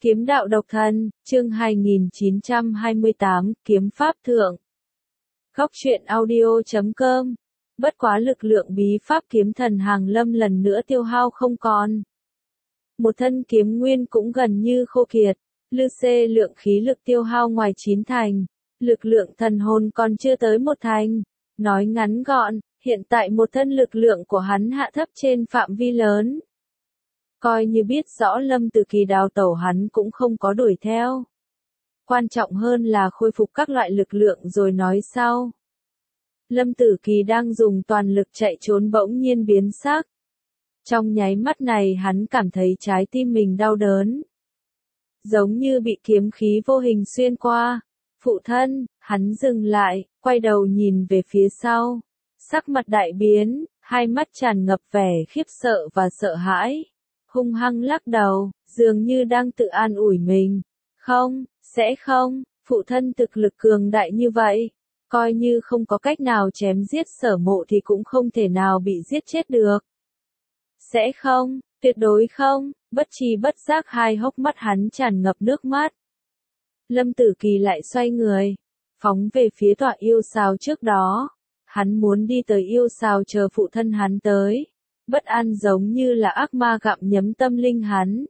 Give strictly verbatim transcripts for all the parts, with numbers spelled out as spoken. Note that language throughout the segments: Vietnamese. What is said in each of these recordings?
Kiếm đạo độc thân, chương hai nghìn chín trăm hai mươi tám, kiếm pháp thượng. Góc truyện audio chấm com. Bất quá lực lượng bí pháp kiếm thần Hàng Lâm lần nữa tiêu hao không còn. Một thân kiếm nguyên cũng gần như khô kiệt, lư xê lượng khí lực tiêu hao ngoài chín thành, lực lượng thần hồn còn chưa tới một thành. Nói ngắn gọn, hiện tại một thân lực lượng của hắn hạ thấp trên phạm vi lớn. Coi như biết rõ Lâm Tử Kỳ đào tẩu hắn cũng không có đuổi theo. Quan trọng hơn là khôi phục các loại lực lượng rồi nói sau. Lâm Tử Kỳ đang dùng toàn lực chạy trốn bỗng nhiên biến sắc. Trong nháy mắt này hắn cảm thấy trái tim mình đau đớn. Giống như bị kiếm khí vô hình xuyên qua. Phụ thân, hắn dừng lại, quay đầu nhìn về phía sau. Sắc mặt đại biến, hai mắt tràn ngập vẻ khiếp sợ và sợ hãi. Hung hăng lắc đầu, dường như đang tự an ủi mình. Không, sẽ không, phụ thân thực lực cường đại như vậy. Coi như không có cách nào chém giết Sở Mộ thì cũng không thể nào bị giết chết được. Sẽ không, tuyệt đối không, bất tri bất giác hai hốc mắt hắn tràn ngập nước mắt. Lâm Tử Kỳ lại xoay người, phóng về phía tọa yêu sào trước đó. Hắn muốn đi tới yêu sào chờ phụ thân hắn tới. Bất an giống như là ác ma gặm nhấm tâm linh hắn.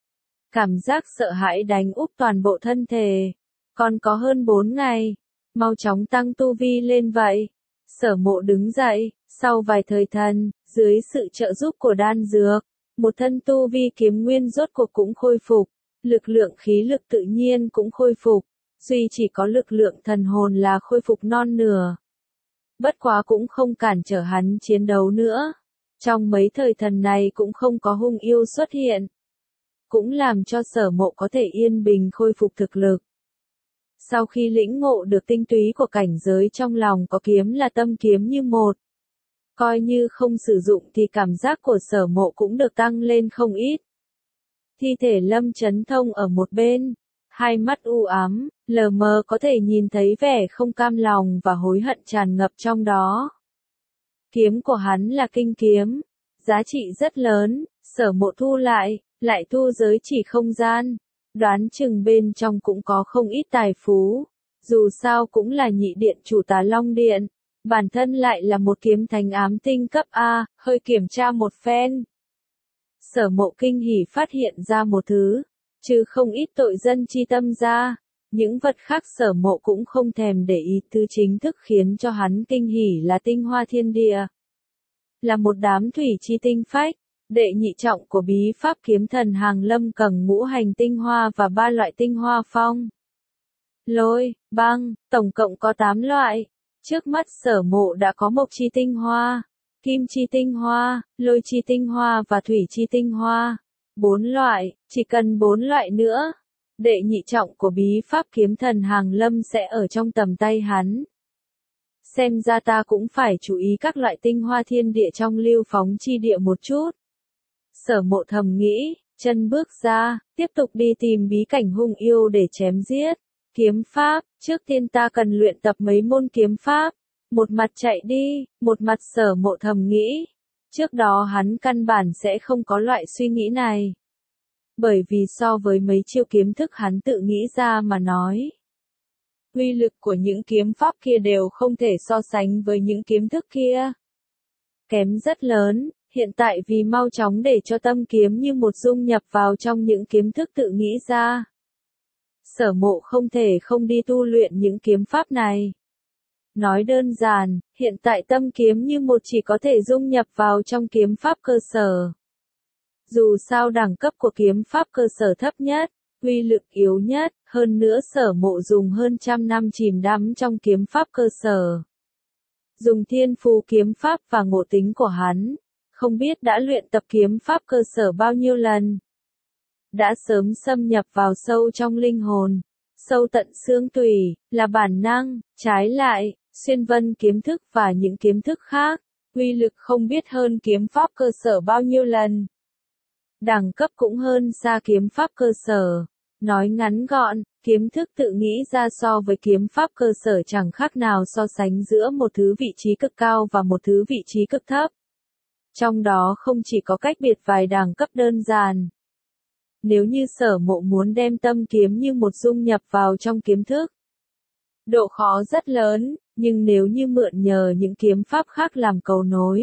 Cảm giác sợ hãi đánh úp toàn bộ thân thể. Còn có hơn bốn ngày, mau chóng tăng tu vi lên vậy. Sở Mộ đứng dậy, sau vài thời thần, dưới sự trợ giúp của đan dược, một thân tu vi kiếm nguyên rốt cuộc cũng khôi phục, lực lượng khí lực tự nhiên cũng khôi phục, duy chỉ có lực lượng thần hồn là khôi phục non nửa. Bất quá cũng không cản trở hắn chiến đấu nữa. Trong mấy thời thần này cũng không có hung yêu xuất hiện. Cũng làm cho Sở Mộ có thể yên bình khôi phục thực lực. Sau khi lĩnh ngộ được tinh túy của cảnh giới trong lòng có kiếm là tâm kiếm như một. Coi như không sử dụng thì cảm giác của Sở Mộ cũng được tăng lên không ít. Thi thể Lâm Chấn Thông ở một bên. Hai mắt u ám, lờ mờ có thể nhìn thấy vẻ không cam lòng và hối hận tràn ngập trong đó. Kiếm của hắn là kinh kiếm, giá trị rất lớn, Sở Mộ thu lại, lại thu giới chỉ không gian, đoán chừng bên trong cũng có không ít tài phú, dù sao cũng là nhị điện chủ Tà Long Điện, bản thân lại là một kiếm thánh ám tinh cấp A, hơi kiểm tra một phen. Sở Mộ kinh hỉ phát hiện ra một thứ, chứ không ít tội dân chi tâm ra. Những vật khác Sở Mộ cũng không thèm để ý, thứ chính thức khiến cho hắn kinh hỉ là tinh hoa thiên địa. Là một đám thủy chi tinh phách, đệ nhị trọng của bí pháp kiếm thần Hàng Lâm cầm ngũ hành tinh hoa và ba loại tinh hoa phong. Lôi, băng, tổng cộng có tám loại. Trước mắt Sở Mộ đã có mộc chi tinh hoa, kim chi tinh hoa, lôi chi tinh hoa và thủy chi tinh hoa. Bốn loại, chỉ cần bốn loại nữa. Đệ nhị trọng của bí pháp kiếm thần Hàng Lâm sẽ ở trong tầm tay hắn. Xem ra ta cũng phải chú ý các loại tinh hoa thiên địa trong lưu phóng chi địa một chút. Sở Mộ thầm nghĩ, chân bước ra, tiếp tục đi tìm bí cảnh hung yêu để chém giết. Kiếm pháp, trước tiên ta cần luyện tập mấy môn kiếm pháp. Một mặt chạy đi, một mặt Sở Mộ thầm nghĩ. Trước đó hắn căn bản sẽ không có loại suy nghĩ này. Bởi vì so với mấy chiêu kiếm thức hắn tự nghĩ ra mà nói. Uy lực của những kiếm pháp kia đều không thể so sánh với những kiếm thức kia. Kém rất lớn, hiện tại vì mau chóng để cho tâm kiếm như một dung nhập vào trong những kiếm thức tự nghĩ ra. Sở Mộ không thể không đi tu luyện những kiếm pháp này. Nói đơn giản, hiện tại tâm kiếm như một chỉ có thể dung nhập vào trong kiếm pháp cơ sở. Dù sao đẳng cấp của kiếm pháp cơ sở thấp nhất, uy lực yếu nhất, hơn nữa Sở Mộ dùng hơn trăm năm chìm đắm trong kiếm pháp cơ sở. Dùng thiên phú kiếm pháp và ngộ tính của hắn, không biết đã luyện tập kiếm pháp cơ sở bao nhiêu lần. Đã sớm xâm nhập vào sâu trong linh hồn, sâu tận xương tủy, là bản năng, trái lại, xuyên vân kiếm thức và những kiếm thức khác, uy lực không biết hơn kiếm pháp cơ sở bao nhiêu lần. Đẳng cấp cũng hơn xa kiếm pháp cơ sở. Nói ngắn gọn, kiếm thức tự nghĩ ra so với kiếm pháp cơ sở chẳng khác nào so sánh giữa một thứ vị trí cực cao và một thứ vị trí cực thấp. Trong đó không chỉ có cách biệt vài đẳng cấp đơn giản. nếu như Sở Mộ muốn đem tâm kiếm như một dung nhập vào trong kiếm thức. Độ khó rất lớn, nhưng nếu như mượn nhờ những kiếm pháp khác làm cầu nối,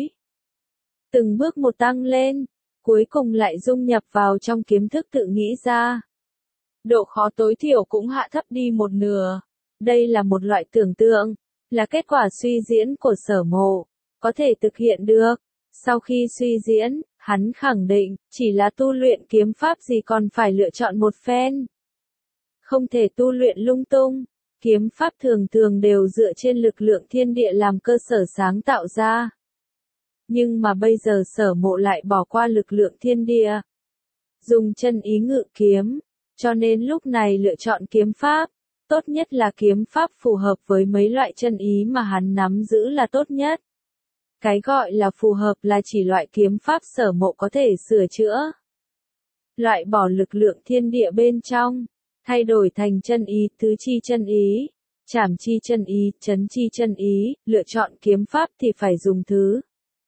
từng bước một tăng lên, cuối cùng lại dung nhập vào trong kiếm thức tự nghĩ ra. Độ khó tối thiểu cũng hạ thấp đi một nửa. Đây là một loại tưởng tượng, là kết quả suy diễn của Sở Mộ, có thể thực hiện được. Sau khi suy diễn, hắn khẳng định, chỉ là tu luyện kiếm pháp gì còn phải lựa chọn một phen. Không thể tu luyện lung tung, kiếm pháp thường thường đều dựa trên lực lượng thiên địa làm cơ sở sáng tạo ra. Nhưng mà bây giờ Sở Mộ lại bỏ qua lực lượng thiên địa, dùng chân ý ngự kiếm, cho nên lúc này lựa chọn kiếm pháp, tốt nhất là kiếm pháp phù hợp với mấy loại chân ý mà hắn nắm giữ là tốt nhất. Cái gọi là phù hợp là chỉ loại kiếm pháp Sở Mộ có thể sửa chữa, loại bỏ lực lượng thiên địa bên trong, thay đổi thành chân ý, tứ chi chân ý, trảm chi chân ý, chấn chi chân ý, lựa chọn kiếm pháp thì phải dùng thứ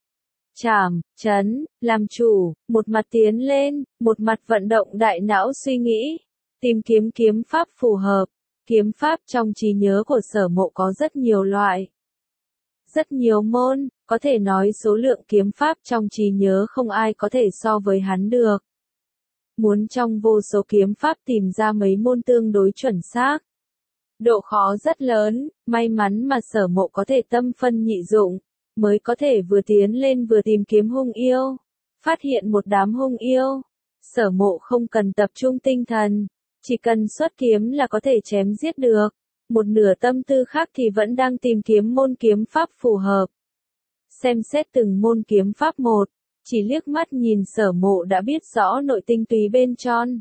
trảm, chấn, làm chủ, một mặt tiến lên, một mặt vận động đại não suy nghĩ, tìm kiếm kiếm pháp phù hợp. Kiếm pháp trong trí nhớ của Sở Mộ có rất nhiều loại, rất nhiều môn, có thể nói số lượng kiếm pháp trong trí nhớ không ai có thể so với hắn được. Muốn trong vô số kiếm pháp tìm ra mấy môn tương đối chuẩn xác, độ khó rất lớn, may mắn mà Sở Mộ có thể tâm phân nhị dụng, mới có thể vừa tiến lên vừa tìm kiếm hung yêu, phát hiện một đám hung yêu. Sở Mộ không cần tập trung tinh thần, chỉ cần xuất kiếm là có thể chém giết được, một nửa tâm tư khác thì vẫn đang tìm kiếm môn kiếm pháp phù hợp. Xem xét từng môn kiếm pháp một, chỉ liếc mắt nhìn Sở Mộ đã biết rõ nội tinh túy bên trong.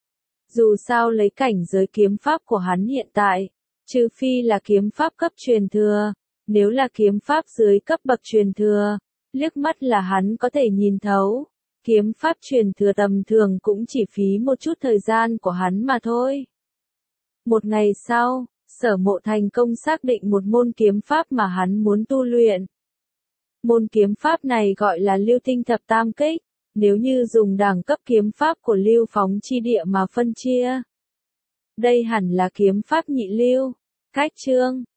Dù sao lấy cảnh giới kiếm pháp của hắn hiện tại, trừ phi là kiếm pháp cấp truyền thừa, nếu là kiếm pháp dưới cấp bậc truyền thừa, liếc mắt là hắn có thể nhìn thấu. Kiếm pháp truyền thừa tầm thường cũng chỉ phí một chút thời gian của hắn mà thôi. Một ngày sau, Sở Mộ thành công xác định một môn kiếm pháp mà hắn muốn tu luyện. Môn kiếm pháp này gọi là Lưu Tinh Thập Tam Kích, nếu như dùng đẳng cấp kiếm pháp của Lưu Phóng Chi Địa mà phân chia. Đây hẳn là kiếm pháp nhị lưu. Cách chương,